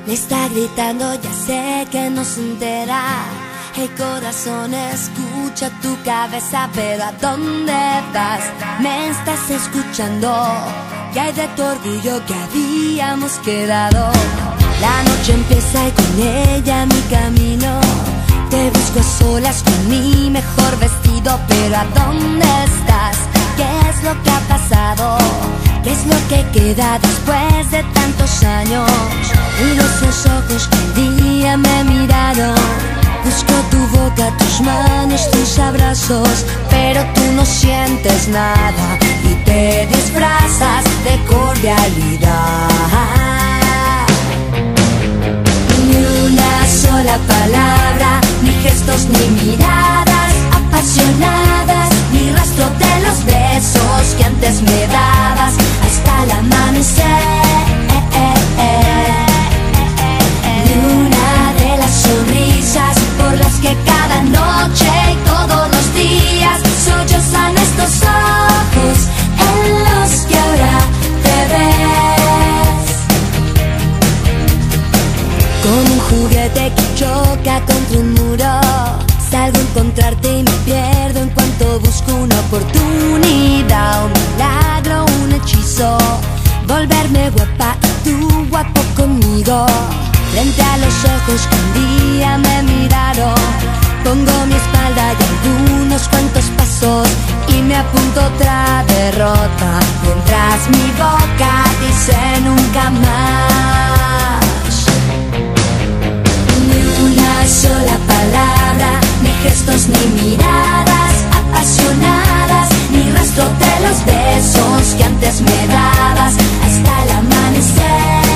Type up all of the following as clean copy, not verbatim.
Me está gritando, ya sé que no se entera. Hey corazón, escucha tu cabeza, pero ¿a dónde vas? Me estás escuchando. ¿Qué hay de tu orgullo que habíamos quedado? La noche empieza y con ella mi camino. Te busco a solas con mi mejor vestido, pero ¿a dónde estás? ¿Qué es lo que ha pasado? ¿Qué es lo que queda después de tantos años? Miro esos ojos que un día me miraron. Busco tu boca, tus manos, tus abrazos, pero tú no sientes nada y te disfrazas de cordialidad. Ni una sola palabra, ni gestos, ni miradas apasionadas, ni rastro de los besos que antes me dabas hasta el amanecer. Ni una de las sonrisas por las que cada noche y todos los días sollozan estos ojos en los que ahora te ves. Como un juguete que choca contra un muro, salgo a encontrarte y me pierdo en cuanto busco una oportunidad, un milagro, un hechizo, volverme guapa y tú guapo conmigo. Frente a los ojos que un día me miraron, pongo mi espalda y algunos cuantos pasos y me apunto otra derrota, mientras mi boca dice nunca más. Ni una sola palabra, ni gestos, ni miradas apasionadas, ni rastro de los besos que antes me dabas hasta el amanecer.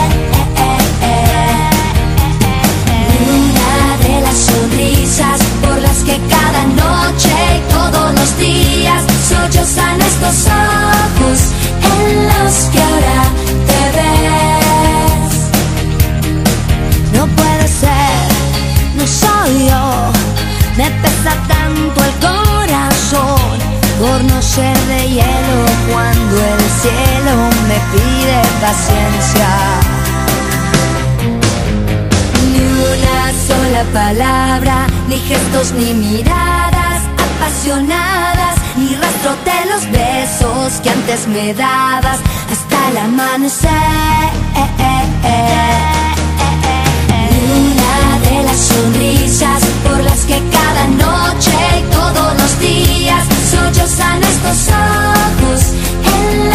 Sonrisas por las que cada noche y todos los días sollozan estos ojos en los que ahora te ves. No puede ser, no soy yo, me pesa tanto el corazón por no ser de hielo cuando el cielo me pide paciencia. Sola palabra, ni gestos, ni miradas apasionadas, ni rastro de los besos que antes me dabas hasta el amanecer. Ni una de las sonrisas por las que cada noche y todos los días sollozan estos ojos en